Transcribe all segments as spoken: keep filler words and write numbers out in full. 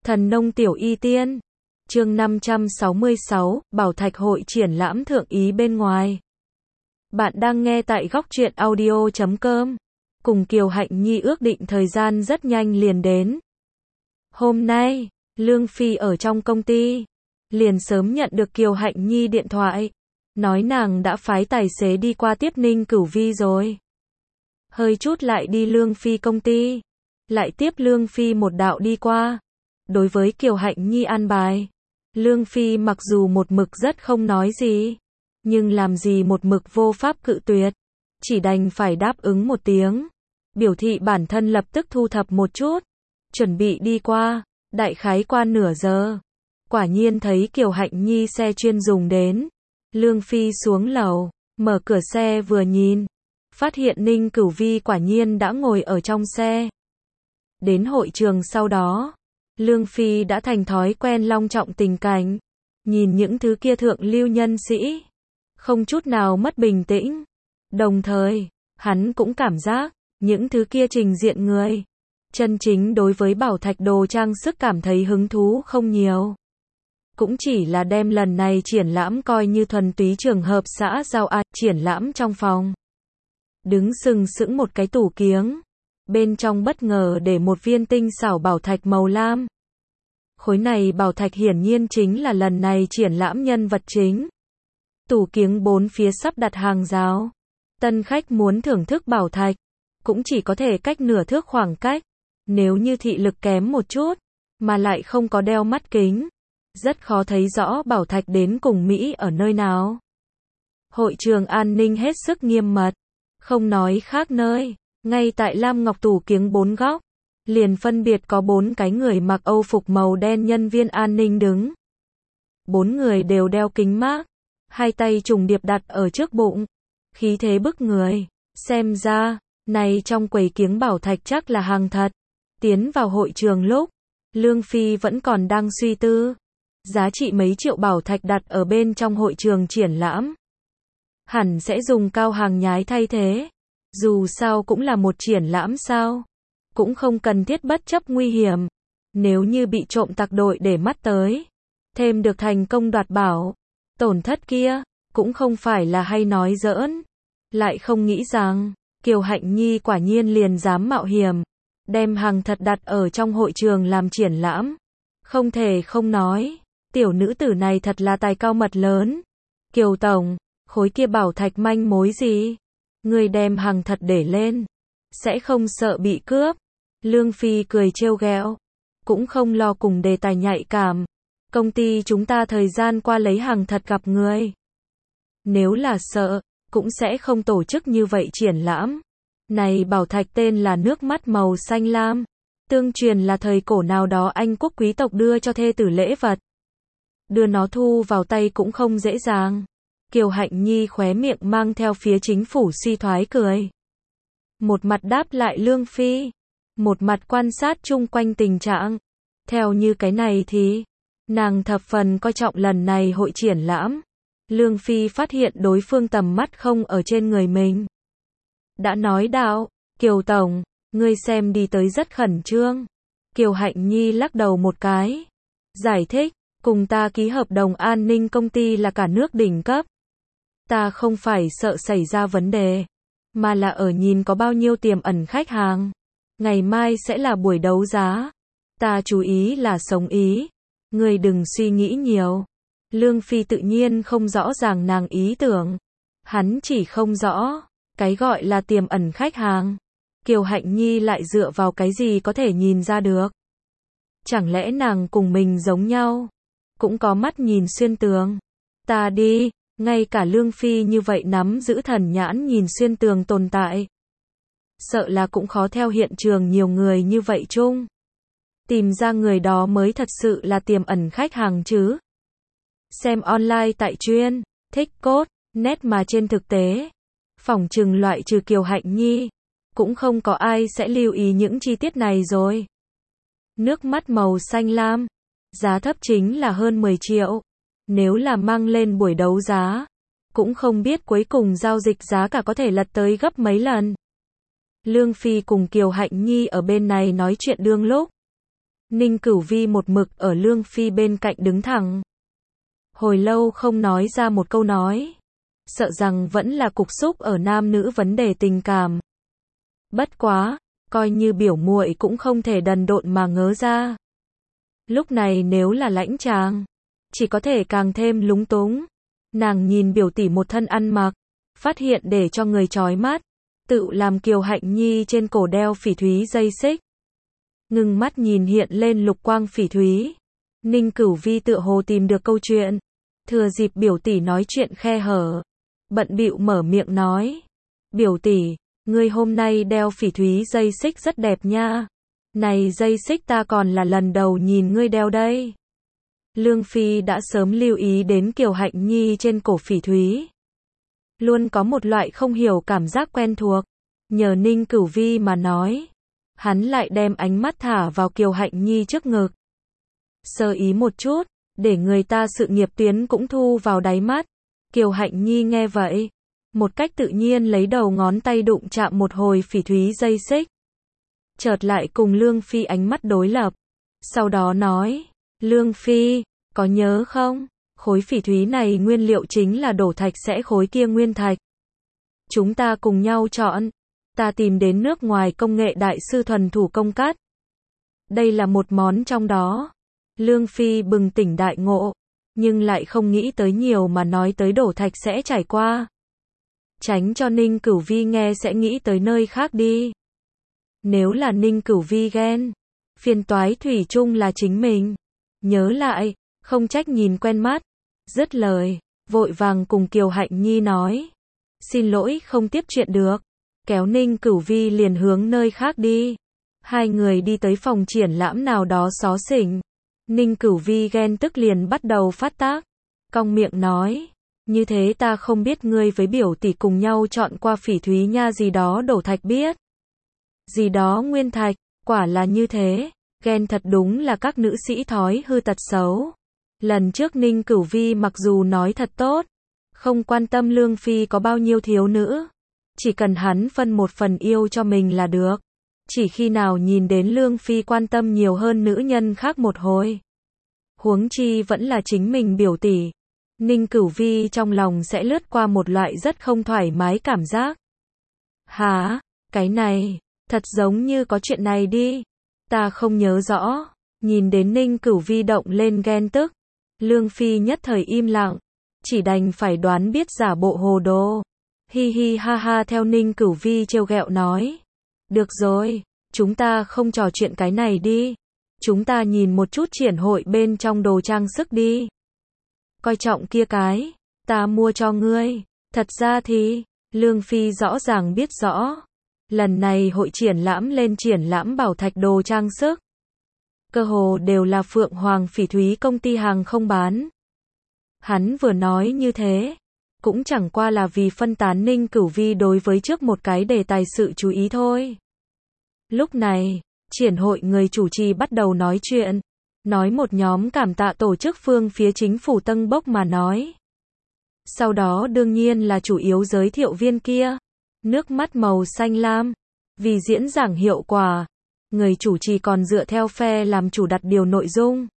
Thần nông tiểu y tiên. Chương năm trăm sáu mươi sáu, Bảo Thạch hội triển lãm thượng ý bên ngoài. Bạn đang nghe tại góc truyện audio chấm com. Cùng Kiều Hạnh Nhi ước định thời gian rất nhanh liền đến. Hôm nay, Lương Phi ở trong công ty, liền sớm nhận được Kiều Hạnh Nhi điện thoại, nói nàng đã phái tài xế đi qua tiếp Ninh Cửu Vi rồi. Hơi chút lại đi Lương Phi công ty, lại tiếp Lương Phi một đạo đi qua. Đối với Kiều Hạnh Nhi an bài, Lương Phi mặc dù một mực rất không nói gì, nhưng làm gì một mực vô pháp cự tuyệt, chỉ đành phải đáp ứng một tiếng, biểu thị bản thân lập tức thu thập một chút, chuẩn bị đi qua. Đại khái qua nửa giờ, quả nhiên thấy Kiều Hạnh Nhi xe chuyên dùng đến. Lương Phi xuống lầu, mở cửa xe vừa nhìn, phát hiện Ninh Cửu Vi quả nhiên đã ngồi ở trong xe. Đến hội trường sau đó, Lương Phi đã thành thói quen long trọng tình cảnh, nhìn những thứ kia thượng lưu nhân sĩ, không chút nào mất bình tĩnh. Đồng thời, hắn cũng cảm giác, những thứ kia trình diện người, chân chính đối với bảo thạch đồ trang sức cảm thấy hứng thú không nhiều. Cũng chỉ là đem lần này triển lãm coi như thuần túy trường hợp xã giao a, triển lãm trong phòng. Đứng sừng sững một cái tủ kiếng, bên trong bất ngờ để một viên tinh xảo bảo thạch màu lam. Khối này bảo thạch hiển nhiên chính là lần này triển lãm nhân vật chính. Tủ kiếng bốn phía sắp đặt hàng rào. Tân khách muốn thưởng thức bảo thạch, cũng chỉ có thể cách nửa thước khoảng cách. Nếu như thị lực kém một chút, mà lại không có đeo mắt kính, rất khó thấy rõ bảo thạch đến cùng Mỹ ở nơi nào. Hội trường an ninh hết sức nghiêm mật, không nói khác nơi, ngay tại Lam Ngọc tủ kiếng bốn góc, liền phân biệt có bốn cái người mặc Âu phục màu đen nhân viên an ninh đứng. Bốn người đều đeo kính mác, hai tay trùng điệp đặt ở trước bụng, khí thế bức người. Xem ra, này trong quầy kiếng bảo thạch chắc là hàng thật. Tiến vào hội trường lúc, Lương Phi vẫn còn đang suy tư, giá trị mấy triệu bảo thạch đặt ở bên trong hội trường triển lãm, hẳn sẽ dùng cao hàng nhái thay thế. Dù sao cũng là một triển lãm sao, cũng không cần thiết bất chấp nguy hiểm. Nếu như bị trộm tặc đội để mắt tới, thêm được thành công đoạt bảo, tổn thất kia, cũng không phải là hay nói giỡn. Lại không nghĩ rằng, Kiều Hạnh Nhi quả nhiên liền dám mạo hiểm, đem hàng thật đặt ở trong hội trường làm triển lãm. Không thể không nói, tiểu nữ tử này thật là tài cao mật lớn. Kiều Tổng, khối kia bảo thạch manh mối gì? Người đem hàng thật để lên, sẽ không sợ bị cướp. Lương Phi cười trêu ghẹo, cũng không lo cùng đề tài nhạy cảm. Công ty chúng ta thời gian qua lấy hàng thật gặp người. Nếu là sợ, cũng sẽ không tổ chức như vậy triển lãm. Này bảo thạch tên là nước mắt màu xanh lam, tương truyền là thời cổ nào đó Anh quốc quý tộc đưa cho thê tử lễ vật. Đưa nó thu vào tay cũng không dễ dàng. Kiều Hạnh Nhi khóe miệng mang theo phía chính phủ suy thoái cười. Một mặt đáp lại Lương Phi, một mặt quan sát chung quanh tình trạng. Theo như cái này thì, nàng thập phần coi trọng lần này hội triển lãm. Lương Phi phát hiện đối phương tầm mắt không ở trên người mình. Đã nói đạo, Kiều Tổng, ngươi xem đi tới rất khẩn trương. Kiều Hạnh Nhi lắc đầu một cái, giải thích, cùng ta ký hợp đồng an ninh công ty là cả nước đỉnh cấp. Ta không phải sợ xảy ra vấn đề, mà là ở nhìn có bao nhiêu tiềm ẩn khách hàng. Ngày mai sẽ là buổi đấu giá. Ta chú ý là sống ý. Ngươi đừng suy nghĩ nhiều. Lương Phi tự nhiên không rõ ràng nàng ý tưởng. Hắn chỉ không rõ, cái gọi là tiềm ẩn khách hàng. Kiều Hạnh Nhi lại dựa vào cái gì có thể nhìn ra được? Chẳng lẽ nàng cùng mình giống nhau? Cũng có mắt nhìn xuyên tường. Ta đi, ngay cả Lương Phi như vậy nắm giữ thần nhãn nhìn xuyên tường tồn tại. Sợ là cũng khó theo hiện trường nhiều người như vậy chung. Tìm ra người đó mới thật sự là tiềm ẩn khách hàng chứ. Xem online tại chuyên, thích cốt, net mà trên thực tế, phỏng chừng loại trừ Kiều Hạnh Nhi, cũng không có ai sẽ lưu ý những chi tiết này rồi. Nước mắt màu xanh lam, giá thấp chính là hơn mười triệu. Nếu là mang lên buổi đấu giá, cũng không biết cuối cùng giao dịch giá cả có thể lật tới gấp mấy lần. Lương Phi cùng Kiều Hạnh Nhi ở bên này nói chuyện đương lúc. Ninh Cửu Vi một mực ở Lương Phi bên cạnh đứng thẳng. Hồi lâu không nói ra một câu nói. Sợ rằng vẫn là cục xúc ở nam nữ vấn đề tình cảm. Bất quá, coi như biểu muội cũng không thể đần độn mà ngớ ra. Lúc này nếu là lãnh chàng, chỉ có thể càng thêm lúng túng. Nàng nhìn biểu tỷ một thân ăn mặc, phát hiện để cho người chói mắt, tự làm Kiều Hạnh Nhi trên cổ đeo phỉ thúy dây xích. Ngưng mắt nhìn hiện lên lục quang phỉ thúy. Ninh Cửu Vi tựa hồ tìm được câu chuyện, thừa dịp biểu tỷ nói chuyện khe hở, bận bịu mở miệng nói: "Biểu tỷ, ngươi hôm nay đeo phỉ thúy dây xích rất đẹp nha. Này dây xích ta còn là lần đầu nhìn ngươi đeo đây." Lương Phi đã sớm lưu ý đến Kiều Hạnh Nhi trên cổ phỉ thúy. Luôn có một loại không hiểu cảm giác quen thuộc. Nhờ Ninh Cửu Vi mà nói, hắn lại đem ánh mắt thả vào Kiều Hạnh Nhi trước ngực. Sơ ý một chút, để người ta sự nghiệp tuyến cũng thu vào đáy mắt. Kiều Hạnh Nhi nghe vậy, một cách tự nhiên lấy đầu ngón tay đụng chạm một hồi phỉ thúy dây xích. Chợt lại cùng Lương Phi ánh mắt đối lập. Sau đó nói: "Lương Phi, có nhớ không? Khối phỉ thúy này nguyên liệu chính là đổ thạch sẽ khối kia nguyên thạch. Chúng ta cùng nhau chọn. Ta tìm đến nước ngoài công nghệ đại sư thuần thủ công cắt. Đây là một món trong đó." Lương Phi bừng tỉnh đại ngộ, nhưng lại không nghĩ tới nhiều mà nói tới đổ thạch sẽ trải qua. Tránh cho Ninh Cửu Vi nghe sẽ nghĩ tới nơi khác đi. Nếu là Ninh Cửu Vi ghen, phiền toái thủy chung là chính mình. Nhớ lại, không trách nhìn quen mắt. Dứt lời, vội vàng cùng Kiều Hạnh Nhi nói: "Xin lỗi không tiếp chuyện được." Kéo Ninh Cửu Vi liền hướng nơi khác đi. Hai người đi tới phòng triển lãm nào đó xó xỉnh. Ninh Cửu Vi ghen tức liền bắt đầu phát tác. Cong miệng nói: "Như thế ta không biết ngươi với biểu tỷ cùng nhau chọn qua phỉ thúy nha gì đó đổ thạch biết. Gì đó nguyên thạch, quả là như thế." Ghen thật đúng là các nữ sĩ thói hư tật xấu. Lần trước Ninh Cửu Vi mặc dù nói thật tốt, không quan tâm Lương Phi có bao nhiêu thiếu nữ, chỉ cần hắn phân một phần yêu cho mình là được. Chỉ khi nào nhìn đến Lương Phi quan tâm nhiều hơn nữ nhân khác một hồi, huống chi vẫn là chính mình biểu tỷ, Ninh Cửu Vi trong lòng sẽ lướt qua một loại rất không thoải mái cảm giác. Hả, cái này, thật giống như có chuyện này đi. Ta không nhớ rõ. Nhìn đến Ninh Cửu Vi động lên ghen tức, Lương Phi nhất thời im lặng, chỉ đành phải đoán biết giả bộ hồ đồ. Hi hi ha ha theo Ninh Cửu Vi trêu ghẹo nói: "Được rồi, chúng ta không trò chuyện cái này đi. Chúng ta nhìn một chút triển hội bên trong đồ trang sức đi. Coi trọng kia cái, ta mua cho ngươi." Thật ra thì, Lương Phi rõ ràng biết rõ. Lần này hội triển lãm lên triển lãm bảo thạch đồ trang sức. Cơ hồ đều là Phượng Hoàng Phỉ Thúy công ty hàng không bán. Hắn vừa nói như thế, cũng chẳng qua là vì phân tán Ninh Cửu Vi đối với trước một cái đề tài sự chú ý thôi. Lúc này, triển hội người chủ trì bắt đầu nói chuyện, nói một nhóm cảm tạ tổ chức phương phía chính phủ Tân Bốc mà nói. Sau đó đương nhiên là chủ yếu giới thiệu viên kia, nước mắt màu xanh lam, vì diễn giảng hiệu quả, người chủ trì còn dựa theo phe làm chủ đặt điều nội dung.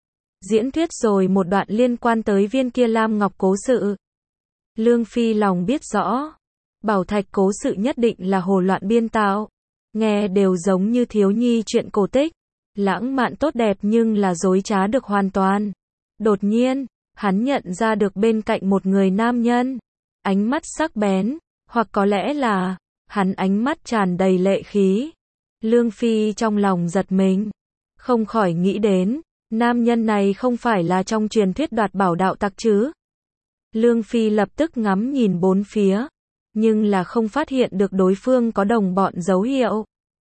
Diễn thuyết rồi một đoạn liên quan tới viên kia lam ngọc cố sự. Lương Phi lòng biết rõ, bảo thạch cố sự nhất định là hồ loạn biên tạo, nghe đều giống như thiếu nhi chuyện cổ tích, lãng mạn tốt đẹp nhưng là dối trá được hoàn toàn. Đột nhiên, hắn nhận ra được bên cạnh một người nam nhân, ánh mắt sắc bén, hoặc có lẽ là, hắn ánh mắt tràn đầy lệ khí. Lương Phi trong lòng giật mình, không khỏi nghĩ đến, nam nhân này không phải là trong truyền thuyết đoạt bảo đạo tặc chứ. Lương Phi lập tức ngắm nhìn bốn phía, nhưng là không phát hiện được đối phương có đồng bọn dấu hiệu.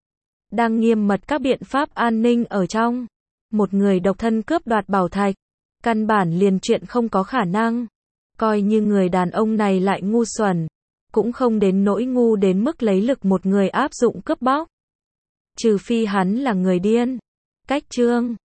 Đang nghiêm mật các biện pháp an ninh ở trong, một người độc thân cướp đoạt bảo thạch, căn bản liền chuyện không có khả năng. Coi như người đàn ông này lại ngu xuẩn, cũng không đến nỗi ngu đến mức lấy lực một người áp dụng cướp bóc. Trừ phi hắn là người điên. Cách chương